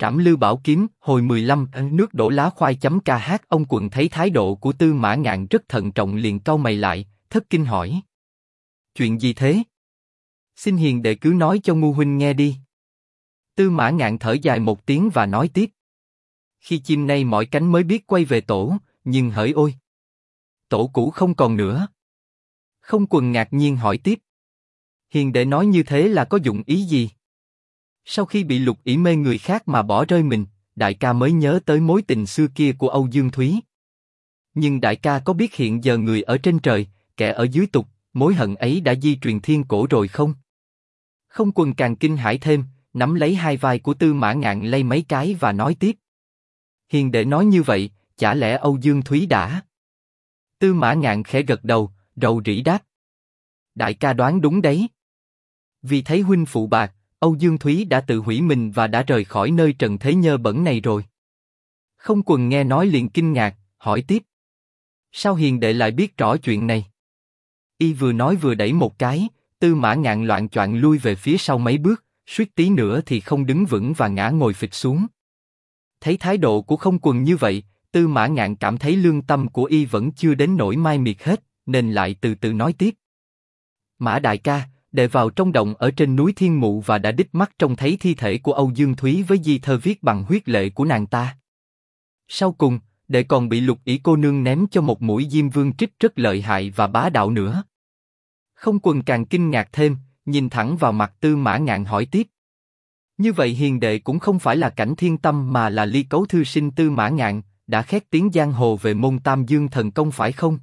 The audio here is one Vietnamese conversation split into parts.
Trảm Lưu Bảo Kiếm, hồi 15, nước đổ lá khoai chấm KH. Ông Quận thấy thái độ của Tư Mã Ngạn rất thận trọng liền cau mày lại, thất kinh hỏi. Chuyện gì thế? Xin hiền đệ cứ nói cho ngu huynh nghe đi. Tư Mã Ngạn thở dài một tiếng và nói tiếp. Khi chim nay mỏi cánh mới biết quay về tổ, nhưng hỡi ôi! Tổ cũ không còn nữa. Không Quần ngạc nhiên hỏi tiếp. Hiền đệ nói như thế là có dụng ý gì? Sau khi bị Lục ỷ mê người khác mà bỏ rơi mình, đại ca mới nhớ tới mối tình xưa kia của Âu Dương Thúy. Nhưng đại ca có biết hiện giờ người ở trên trời, kẻ ở dưới tục, mối hận ấy đã di truyền thiên cổ rồi không? Không Quần càng kinh hãi thêm, nắm lấy hai vai của Tư Mã Ngạn lay mấy cái và nói tiếp. Hiền đệ nói như vậy, chả lẽ Âu Dương Thúy đã? Tư Mã Ngạn khẽ gật đầu, rầu rĩ đáp. Đại ca đoán đúng đấy. Vì thấy huynh phụ bạc, Âu Dương Thúy đã tự hủy mình và đã rời khỏi nơi trần thế nhơ bẩn này rồi. Không Quần nghe nói liền kinh ngạc, hỏi tiếp. Sao hiền đệ lại biết rõ chuyện này? Y vừa nói vừa đẩy một cái, Tư Mã Ngạn loạng choạng lui về phía sau mấy bước, suýt tí nữa thì không đứng vững và ngã ngồi phịch xuống. Thấy thái độ của Không Quần như vậy, Tư Mã Ngạn cảm thấy lương tâm của Y vẫn chưa đến nỗi mai miệt hết, nên lại từ từ nói tiếp. Mã đại ca, đệ vào trong động ở trên núi Thiên Mụ và đã đích mắt trông thấy thi thể của Âu Dương Thúy với di thơ viết bằng huyết lệ của nàng ta. Sau cùng, đệ còn bị Lục ỷ cô nương ném cho một mũi Diêm Vương trích rất lợi hại và bá đạo nữa. Không Quần càng kinh ngạc thêm, nhìn thẳng vào mặt Tư Mã Ngạn hỏi tiếp. Như vậy hiền đệ cũng không phải là Cảnh Thiên Tâm mà là Ly Cấu thư sinh Tư Mã Ngạn, đã khét tiếng giang hồ về môn Tam Dương thần công phải không?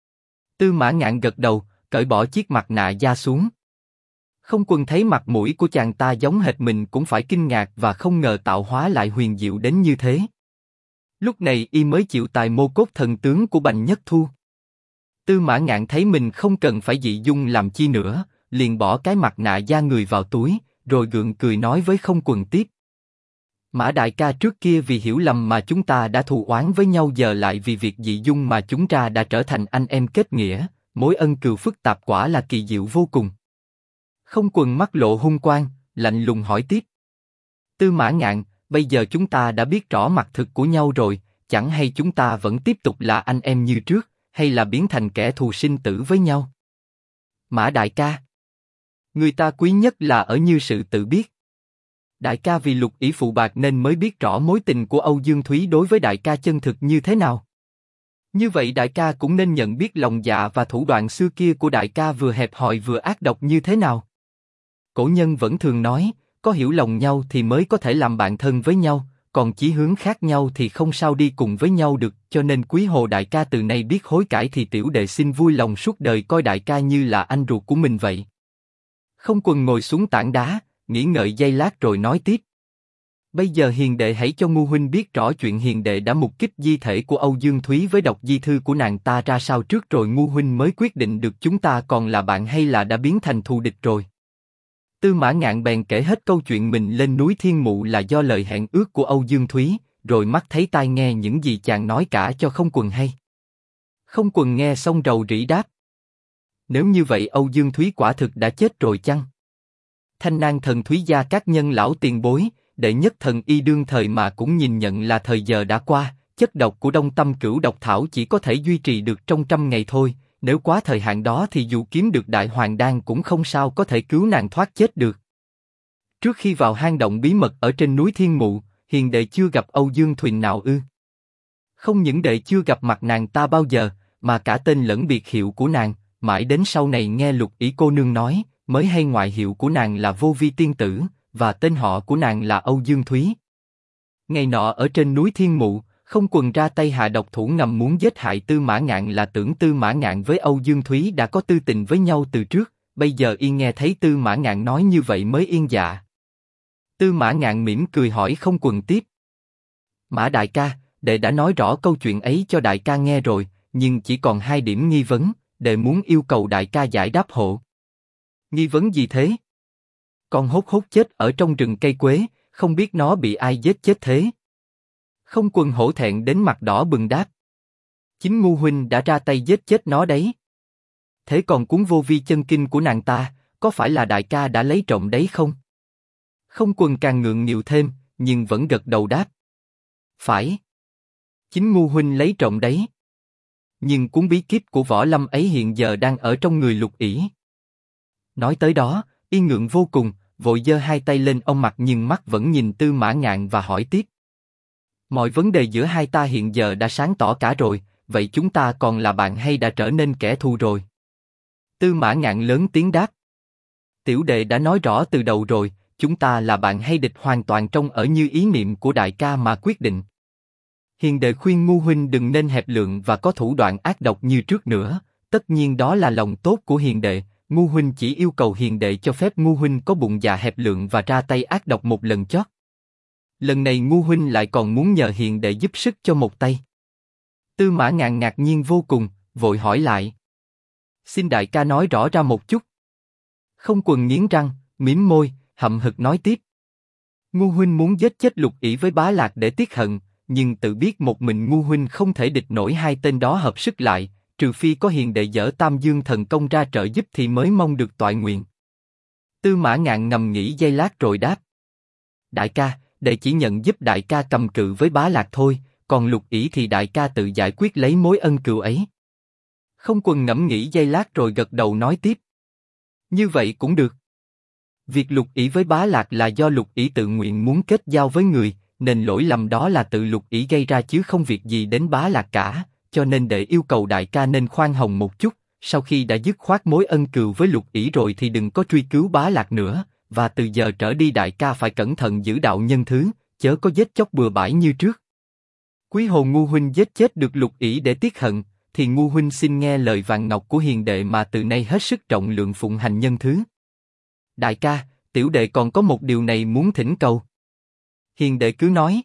Tư Mã Ngạn gật đầu, cởi bỏ chiếc mặt nạ da xuống. Không Quần thấy mặt mũi của chàng ta giống hệt mình cũng phải kinh ngạc và không ngờ tạo hóa lại huyền diệu đến như thế. Lúc này Y mới chịu tài mô cốt thần tướng của Bành Nhất Thu. Tư Mã Ngạn thấy mình không cần phải dị dung làm chi nữa, liền bỏ cái mặt nạ da người vào túi, rồi gượng cười nói với Không Quần tiếp. Mã đại ca trước kia vì hiểu lầm mà chúng ta đã thù oán với nhau, giờ lại vì việc dị dung mà chúng ta đã trở thành anh em kết nghĩa, mối ân cừu phức tạp quả là kỳ diệu vô cùng. Không Quần mắt lộ hung quang, lạnh lùng hỏi tiếp. Tư Mã Ngạn, bây giờ chúng ta đã biết rõ mặt thực của nhau rồi, chẳng hay chúng ta vẫn tiếp tục là anh em như trước, hay là biến thành kẻ thù sinh tử với nhau? Mã đại ca, người ta quý nhất là ở như sự tự biết. Đại ca vì Lục ỷ phụ bạc nên mới biết rõ mối tình của Âu Dương Thúy đối với đại ca chân thực như thế nào. Như vậy đại ca cũng nên nhận biết lòng dạ và thủ đoạn xưa kia của đại ca vừa hẹp hòi vừa ác độc như thế nào. Cổ nhân vẫn thường nói, có hiểu lòng nhau thì mới có thể làm bạn thân với nhau, còn chí hướng khác nhau thì không sao đi cùng với nhau được, cho nên Quý Hồ đại ca từ nay biết hối cải thì tiểu đệ xin vui lòng suốt đời coi đại ca như là anh ruột của mình vậy. Không Quần ngồi xuống tảng đá, nghĩ ngợi giây lát rồi nói tiếp. Bây giờ hiền đệ hãy cho ngu huynh biết rõ chuyện hiền đệ đã mục kích di thể của Âu Dương Thúy với đọc di thư của nàng ta ra sao trước, rồi ngu huynh mới quyết định được chúng ta còn là bạn hay là đã biến thành thù địch rồi. Tư Mã Ngạn bèn kể hết câu chuyện mình lên núi Thiên Mụ là do lời hẹn ước của Âu Dương Thúy, rồi mắt thấy tai nghe những gì chàng nói cả cho Không Quần hay. Không Quần nghe xong rầu rĩ đáp. Nếu như vậy Âu Dương Thúy quả thực đã chết rồi chăng? Thanh Nang thần Thúy gia các nhân lão tiền bối, đệ nhất thần y đương thời mà cũng nhìn nhận là thời giờ đã qua, chất độc của Đông Tâm Cửu Độc Thảo chỉ có thể duy trì được trong 100 ngày thôi, nếu quá thời hạn đó thì dù kiếm được Đại Hoàng Đan cũng không sao có thể cứu nàng thoát chết được. Trước khi vào hang động bí mật ở trên núi Thiên Mụ, hiền đệ chưa gặp Âu Dương Thuyền nào ư? Không những đệ chưa gặp mặt nàng ta bao giờ, mà cả tên lẫn biệt hiệu của nàng, mãi đến sau này nghe Lục ỷ cô nương nói, mới hay ngoại hiệu của nàng là Vô Vi tiên tử, và tên họ của nàng là Âu Dương Thúy. Ngày nọ ở trên núi Thiên Mụ, Không Quần ra tay hạ độc thủ ngầm muốn giết hại Tư Mã Ngạn là tưởng Tư Mã Ngạn với Âu Dương Thúy đã có tư tình với nhau từ trước, bây giờ y nghe thấy Tư Mã Ngạn nói như vậy mới yên dạ. Tư Mã Ngạn mỉm cười hỏi Không Quần tiếp. Mã đại ca, đệ đã nói rõ câu chuyện ấy cho đại ca nghe rồi, nhưng chỉ còn 2 điểm nghi vấn, đệ muốn yêu cầu đại ca giải đáp hộ. Nghi vấn gì thế? Con hốt hốt chết ở trong rừng cây quế, không biết nó bị ai giết chết thế? Không Quần hổ thẹn đến mặt đỏ bừng đáp. Chính ngu huynh đã ra tay giết chết nó đấy. Thế còn cuốn Vô Vi chân kinh của nàng ta, có phải là đại ca đã lấy trộm đấy không? Không Quần càng ngượng nghịu thêm, nhưng vẫn gật đầu đáp. Phải. Chính Ngu huynh lấy trộm đấy. Nhưng cuốn bí kíp của Võ Lâm ấy hiện giờ đang ở trong người Lục Ỷ. Nói tới đó, y ngượng vô cùng, vội giơ hai tay lên ông mặt nhưng mắt vẫn nhìn Tư Mã Ngạn và hỏi tiếp. Mọi vấn đề giữa hai ta hiện giờ đã sáng tỏ cả rồi, vậy chúng ta còn là bạn hay đã trở nên kẻ thù rồi? Tư Mã Ngạn lớn tiếng đáp. Tiểu đệ đã nói rõ từ đầu rồi, chúng ta là bạn hay địch hoàn toàn trông ở như ý niệm của đại ca mà quyết định. Hiền đệ khuyên Ngu huynh đừng nên hẹp lượng và có thủ đoạn ác độc như trước nữa, tất nhiên đó là lòng tốt của hiền đệ. Ngu huynh chỉ yêu cầu hiền đệ cho phép Ngu huynh có bụng dạ hẹp lượng và ra tay ác độc một lần chót. Lần này Ngu huynh lại còn muốn nhờ hiền đệ giúp sức cho một tay. Tư Mã Ngạn ngạc nhiên vô cùng, vội hỏi lại. Xin đại ca nói rõ ra một chút. Không Quần nghiến răng, mím môi, hậm hực nói tiếp. Ngu huynh muốn giết chết Lục Ỷ với Bá Lạc để tiết hận, nhưng tự biết một mình Ngu huynh không thể địch nổi hai tên đó hợp sức lại, trừ phi có hiền đệ dở Tam Dương thần công ra trợ giúp thì mới mong được toại nguyện. Tư Mã Ngạn ngầm nghĩ giây lát rồi đáp. Đại ca, đệ chỉ nhận giúp đại ca cầm cự với Bá Lạc thôi, còn Lục Ỷ thì đại ca tự giải quyết lấy mối ân cừu ấy. Không Quần ngẫm nghĩ giây lát rồi gật đầu nói tiếp. Như vậy cũng được. Việc Lục Ỷ với Bá Lạc là do Lục Ỷ tự nguyện muốn kết giao với người, nên lỗi lầm đó là tự Lục Ỷ gây ra chứ không việc gì đến Bá Lạc cả, cho nên đệ yêu cầu đại ca nên khoan hồng một chút, sau khi đã dứt khoát mối ân cừu với Lục Ỷ rồi thì đừng có truy cứu Bá Lạc nữa, và từ giờ trở đi đại ca phải cẩn thận giữ đạo nhân thứ, chớ có giết chóc bừa bãi như trước. Quý hồ Ngu huynh giết chết được Lục Ỷ để tiết hận, thì Ngu huynh xin nghe lời vàng ngọc của hiền đệ mà từ nay hết sức trọng lượng phụng hành nhân thứ. Đại ca, tiểu đệ còn có một điều này muốn thỉnh cầu. Hiền đệ cứ nói.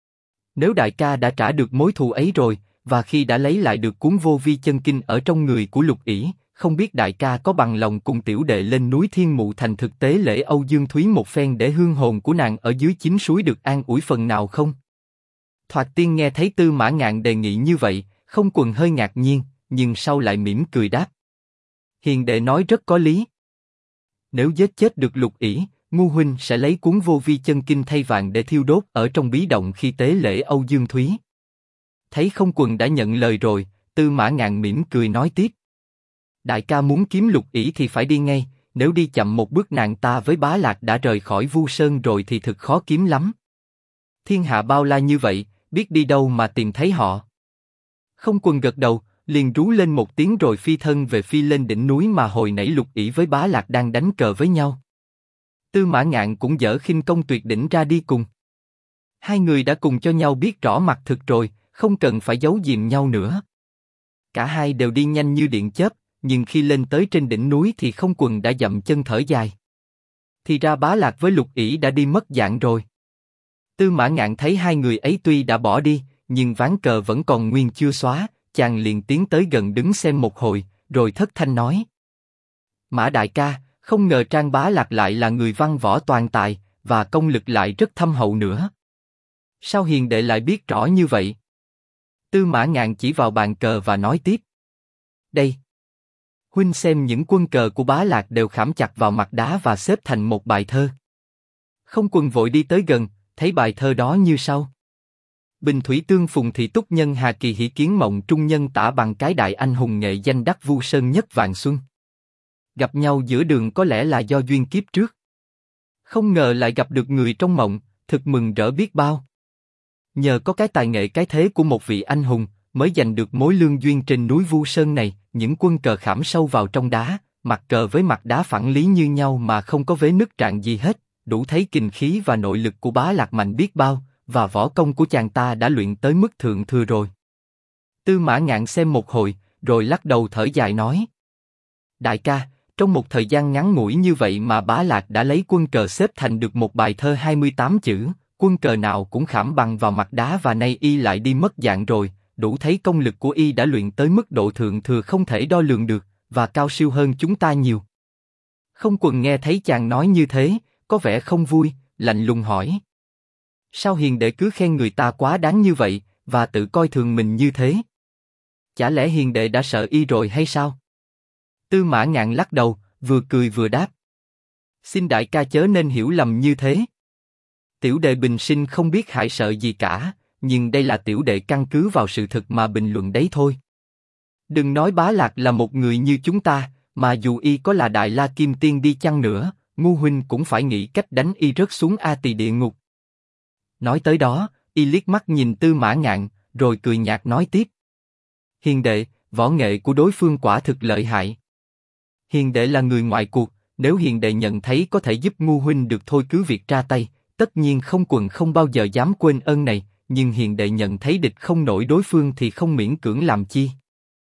Nếu đại ca đã trả được mối thù ấy rồi, và khi đã lấy lại được cuốn Vô Vi chân kinh ở trong người của Lục Ỷ, không biết đại ca có bằng lòng cùng tiểu đệ lên núi Thiên Mụ thành thực tế lễ Âu Dương Thúy một phen để hương hồn của nàng ở dưới chính suối được an ủi phần nào không? Thoạt tiên nghe thấy Tư Mã Ngạn đề nghị như vậy, Không Quần hơi ngạc nhiên, nhưng sau lại mỉm cười đáp. Hiền đệ nói rất có lý. Nếu giết chết được Lục Ỷ, Ngu huynh sẽ lấy cuốn Vô Vi chân kinh thay vàng để thiêu đốt ở trong bí động khi tế lễ Âu Dương Thúy. Thấy Không Quần đã nhận lời rồi, Tư Mã Ngạn mỉm cười nói tiếp. Đại ca muốn kiếm Lục Ỷ thì phải đi ngay, nếu đi chậm một bước nàng ta với Bá Lạc đã rời khỏi Vu Sơn rồi thì thực khó kiếm lắm. Thiên hạ bao la như vậy, biết đi đâu mà tìm thấy họ. Không Quần gật đầu, liền rú lên một tiếng rồi phi thân về phi lên đỉnh núi mà hồi nãy Lục Ỷ với Bá Lạc đang đánh cờ với nhau. Tư Mã Ngạn cũng dở khinh công tuyệt đỉnh ra đi cùng. Hai người đã cùng cho nhau biết rõ mặt thực rồi, không cần phải giấu giếm nhau nữa. Cả hai đều đi nhanh như điện chớp, nhưng khi lên tới trên đỉnh núi thì Không Quần đã dậm chân thở dài. Thì ra Bá Lạc với Lục Ỷ đã đi mất dạng rồi. Tư Mã Ngạn thấy hai người ấy tuy đã bỏ đi, nhưng ván cờ vẫn còn nguyên chưa xóa, chàng liền tiến tới gần đứng xem một hồi, rồi thất thanh nói. Mã đại ca, không ngờ Trang Bá Lạc lại là người văn võ toàn tài, và công lực lại rất thâm hậu nữa. Sao hiền đệ lại biết rõ như vậy? Tư Mã Ngạn chỉ vào bàn cờ và nói tiếp. Đây. Huynh xem những quân cờ của Bá Lạc đều khảm chặt vào mặt đá và xếp thành một bài thơ. Không Quần vội đi tới gần, thấy bài thơ đó như sau. Bình thủy tương phùng thị túc nhân hà kỳ hỷ kiến mộng trung nhân tả bằng cái đại anh hùng nghệ danh đắc Vu Sơn nhất vạn xuân. Gặp nhau giữa đường có lẽ là do duyên kiếp trước. Không ngờ lại gặp được người trong mộng, thực mừng rỡ biết bao. Nhờ có cái tài nghệ cái thế của một vị anh hùng, mới giành được mối lương duyên trên núi Vu Sơn này. Những quân cờ khảm sâu vào trong đá, mặt cờ với mặt đá phẳng lý như nhau mà không có vết nứt rạn gì hết, đủ thấy kình khí và nội lực của Bá Lạc mạnh biết bao, và võ công của chàng ta đã luyện tới mức thượng thừa rồi. Tư Mã Ngạn xem một hồi, rồi lắc đầu thở dài nói. Đại ca, trong một thời gian ngắn ngủi như vậy mà Bá Lạc đã lấy quân cờ xếp thành được một bài thơ 28 chữ, quân cờ nào cũng khảm bằng vào mặt đá và nay y lại đi mất dạng rồi, đủ thấy công lực của y đã luyện tới mức độ thượng thừa không thể đo lường được, và cao siêu hơn chúng ta nhiều. Không Quần nghe thấy chàng nói như thế, có vẻ không vui, lạnh lùng hỏi. Sao hiền đệ cứ khen người ta quá đáng như vậy, và tự coi thường mình như thế? Chả lẽ hiền đệ đã sợ y rồi hay sao? Tư Mã Ngạn lắc đầu, vừa cười vừa đáp. Xin đại ca chớ nên hiểu lầm như thế. Tiểu đệ bình sinh không biết hại sợ gì cả, nhưng đây là tiểu đệ căn cứ vào sự thực mà bình luận đấy thôi. Đừng nói Bá Lạc là một người như chúng ta, mà dù y có là Đại La Kim Tiên đi chăng nữa, Ngu huynh cũng phải nghĩ cách đánh y rớt xuống A Tỳ địa ngục. Nói tới đó, y liếc mắt nhìn Tư Mã Ngạn, rồi cười nhạt nói tiếp. Hiền đệ, võ nghệ của đối phương quả thực lợi hại. Hiền đệ là người ngoài cuộc, nếu hiền đệ nhận thấy có thể giúp Ngu huynh được thôi cứ việc ra tay, tất nhiên Không Quần không bao giờ dám quên ơn này, nhưng hiền đệ nhận thấy địch không nổi đối phương thì không miễn cưỡng làm chi.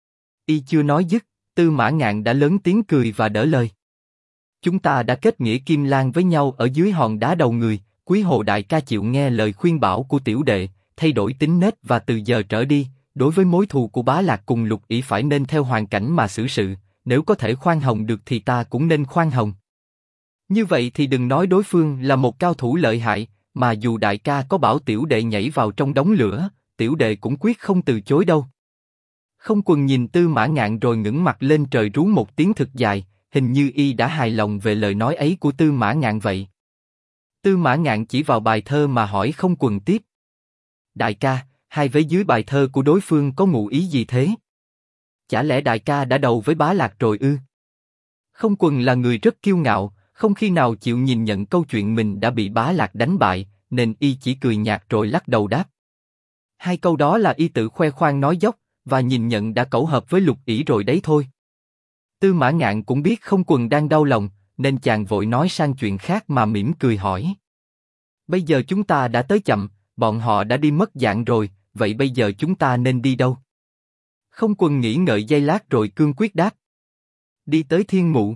Y chưa nói dứt, Tư Mã Ngạn đã lớn tiếng cười và đỡ lời. Chúng ta đã kết nghĩa kim lan với nhau ở dưới hòn đá đầu người, Quý Hồ đại ca chịu nghe lời khuyên bảo của tiểu đệ, thay đổi tính nết và từ giờ trở đi, đối với mối thù của Bá Lạc cùng Lục Ỷ phải nên theo hoàn cảnh mà xử sự, nếu có thể khoan hồng được thì ta cũng nên khoan hồng. Như vậy thì đừng nói đối phương là một cao thủ lợi hại, mà dù đại ca có bảo tiểu đệ nhảy vào trong đống lửa, tiểu đệ cũng quyết không từ chối đâu. Không Quần nhìn Tư Mã Ngạn rồi ngẩng mặt lên trời rú một tiếng thật dài, hình như y đã hài lòng về lời nói ấy của Tư Mã Ngạn vậy. Tư Mã Ngạn chỉ vào bài thơ mà hỏi Không Quần tiếp. Đại ca, hai vế dưới bài thơ của đối phương có ngụ ý gì thế? Chả lẽ đại ca đã đầu với Bá Lạc rồi ư? Không Quần là người rất kiêu ngạo, không khi nào chịu nhìn nhận câu chuyện mình đã bị Bá Lạc đánh bại, nên y chỉ cười nhạt rồi lắc đầu đáp. Hai câu đó là y tự khoe khoang nói dóc, và nhìn nhận đã cẩu hợp với Lục Ỷ rồi đấy thôi. Tư Mã Ngạn cũng biết Không Quần đang đau lòng, nên chàng vội nói sang chuyện khác mà mỉm cười hỏi. Bây giờ chúng ta đã tới chậm, bọn họ đã đi mất dạng rồi, vậy bây giờ chúng ta nên đi đâu? Không Quần nghĩ ngợi giây lát rồi cương quyết đáp. Đi tới Thiên Mụ.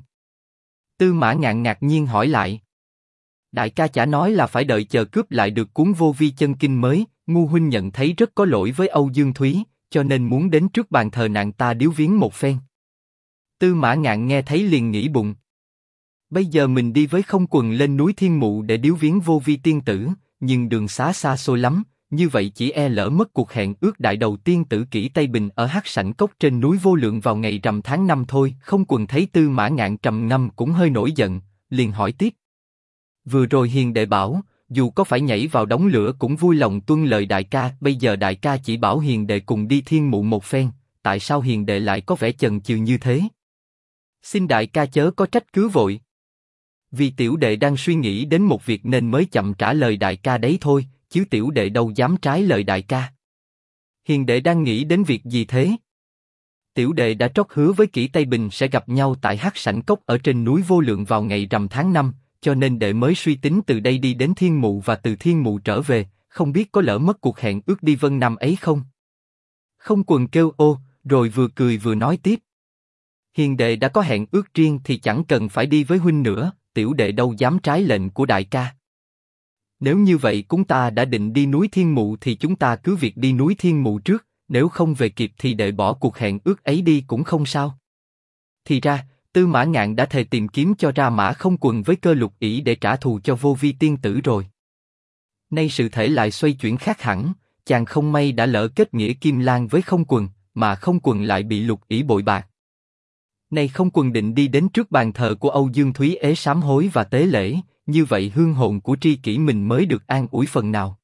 Tư Mã Ngạn ngạc nhiên hỏi lại. Đại ca chả nói là phải đợi chờ cướp lại được cuốn Vô Vi chân kinh mới, Ngu huynh nhận thấy rất có lỗi với Âu Dương Thúy, cho nên muốn đến trước bàn thờ nàng ta điếu viếng một phen. Tư Mã Ngạn nghe thấy liền nghĩ bụng. Bây giờ mình đi với Không Quần lên núi Thiên Mụ để điếu viếng Vô Vi tiên tử, nhưng đường xá xa xôi lắm, như vậy chỉ e lỡ mất cuộc hẹn ước đại đầu tiên tử kỷ Tây Bình ở Hắc Sảnh Cốc trên núi Vô Lượng vào ngày rằm tháng 5 thôi. Không Quần thấy Tư Mã Ngạn trầm ngâm cũng hơi nổi giận, liền hỏi tiếp. Vừa rồi hiền đệ bảo, dù có phải nhảy vào đống lửa cũng vui lòng tuân lời đại ca, bây giờ đại ca chỉ bảo hiền đệ cùng đi Thiên Mụ một phen, tại sao hiền đệ lại có vẻ chần chừ như thế? Xin đại ca chớ có trách cứ vội. Vì tiểu đệ đang suy nghĩ đến một việc nên mới chậm trả lời đại ca đấy thôi, chứ tiểu đệ đâu dám trái lời đại ca. Hiền đệ đang nghĩ đến việc gì thế? Tiểu đệ đã trót hứa với Kỷ Tây Bình sẽ gặp nhau tại Hắc Sảnh Cốc ở trên núi Vô Lượng vào ngày rằm tháng 5, cho nên đệ mới suy tính từ đây đi đến Thiên Mụ và từ Thiên Mụ trở về, không biết có lỡ mất cuộc hẹn ước đi Vân Nam ấy không? Không Quần kêu ô, rồi vừa cười vừa nói tiếp. Hiền đệ đã có hẹn ước riêng thì chẳng cần phải đi với huynh nữa, tiểu đệ đâu dám trái lệnh của đại ca. Nếu như vậy chúng ta đã định đi núi Thiên Mụ thì chúng ta cứ việc đi núi Thiên Mụ trước, nếu không về kịp thì đệ bỏ cuộc hẹn ước ấy đi cũng không sao. Thì ra, Tư Mã Ngạn đã thề tìm kiếm cho ra Mã Không Quần với Cơ Lục Ỷ để trả thù cho Vô Vi tiên tử rồi. Nay sự thể lại xoay chuyển khác hẳn, chàng không may đã lỡ kết nghĩa kim lan với Không Quần, mà Không Quần lại bị Lục Ỷ bội bạc. Nay Không Quần định đi đến trước bàn thờ của Âu Dương Thúy ế sám hối và tế lễ, như vậy hương hồn của tri kỷ mình mới được an ủi phần nào.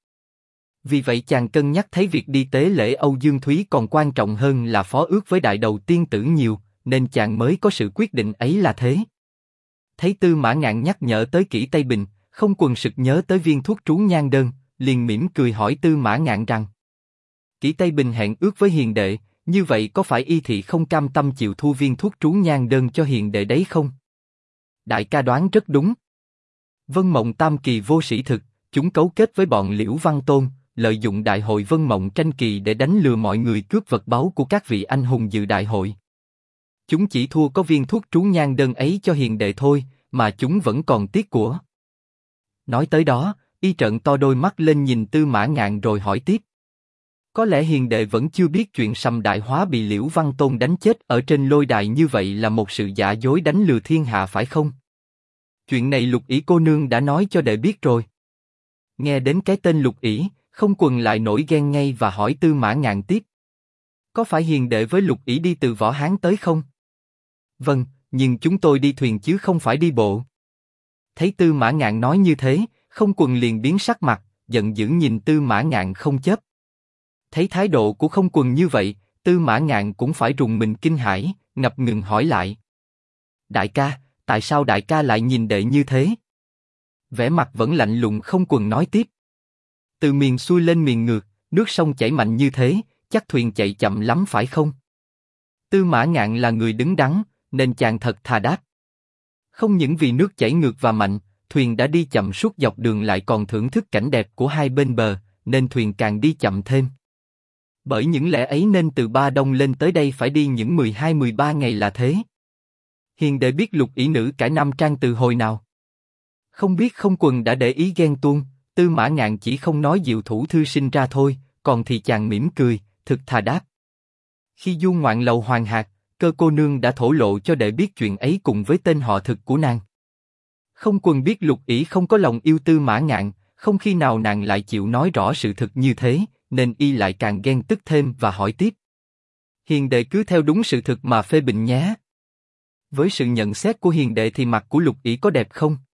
Vì vậy chàng cân nhắc thấy việc đi tế lễ Âu Dương Thúy còn quan trọng hơn là phó ước với đại đầu tiên tử nhiều, nên chàng mới có sự quyết định ấy là thế. Thấy Tư Mã Ngạn nhắc nhở tới Kỷ Tây Bình, Không Quần sực nhớ tới viên thuốc trú nhan đơn, liền mỉm cười hỏi Tư Mã Ngạn rằng: Kỷ Tây Bình hẹn ước với hiền đệ, như vậy có phải y thị không cam tâm chịu thu viên thuốc trú nhan đơn cho hiền đệ đấy không? Đại ca đoán rất đúng. Vân Mộng Tam Kỳ vô sĩ thực, chúng cấu kết với bọn Liễu Văn Tôn, lợi dụng đại hội Vân Mộng Tranh Kỳ để đánh lừa mọi người cướp vật báu của các vị anh hùng dự đại hội. Chúng chỉ thua có viên thuốc trú nhan đơn ấy cho hiền đệ thôi, mà chúng vẫn còn tiếc của. Nói tới đó, y trợn to đôi mắt lên nhìn Tư Mã Ngạn rồi hỏi tiếp. Có lẽ hiền đệ vẫn chưa biết chuyện Sầm Đại Hóa bị Liễu Văn Tôn đánh chết ở trên lôi đài như vậy là một sự giả dối đánh lừa thiên hạ phải không? Chuyện này Lục Ỷ cô nương đã nói cho đệ biết rồi. Nghe đến cái tên Lục Ỷ, Không Quần lại nổi ghen ngay và hỏi Tư Mã Ngạn tiếp. Có phải hiền đệ với Lục Ỷ đi từ Võ Hán tới không? Vâng, nhưng chúng tôi đi thuyền chứ không phải đi bộ. Thấy Tư Mã Ngạn nói như thế, Không Quần liền biến sắc mặt, giận dữ nhìn Tư Mã Ngạn không chớp. Thấy thái độ của Không Quần như vậy, Tư Mã Ngạn cũng phải rùng mình kinh hãi, ngập ngừng hỏi lại. Đại ca, tại sao đại ca lại nhìn đệ như thế? Vẻ mặt vẫn lạnh lùng. Không Quần nói tiếp. Từ miền xuôi lên miền ngược, nước sông chảy mạnh như thế, chắc thuyền chạy chậm lắm phải không? Tư Mã Ngạn là người đứng đắn, nên chàng thật thà đáp. Không những vì nước chảy ngược và mạnh, thuyền đã đi chậm suốt dọc đường lại còn thưởng thức cảnh đẹp của hai bên bờ, nên thuyền càng đi chậm thêm. Bởi những lẽ ấy nên từ Ba Đông lên tới đây phải đi những 12-13 ngày là thế. Hiền đệ biết Lục ỷ nữ cải nam trang từ hồi nào? Không biết. Không Quần đã để ý ghen tuông. Tư Mã Ngạn chỉ không nói Diệu Thủ Thư sinh ra thôi, còn thì chàng mỉm cười, thực thà đáp. Khi du ngoạn lầu Hoàng Hạc, Cơ cô nương đã thổ lộ cho đệ biết chuyện ấy cùng với tên họ thực của nàng. Không Quần biết Lục ỷ không có lòng yêu Tư Mã Ngạn, không khi nào nàng lại chịu nói rõ sự thực như thế, nên y lại càng ghen tức thêm và hỏi tiếp. Hiền đệ cứ theo đúng sự thực mà phê bình nhé. Với sự nhận xét của hiền đệ thì mặt của Lục ỷ có đẹp không?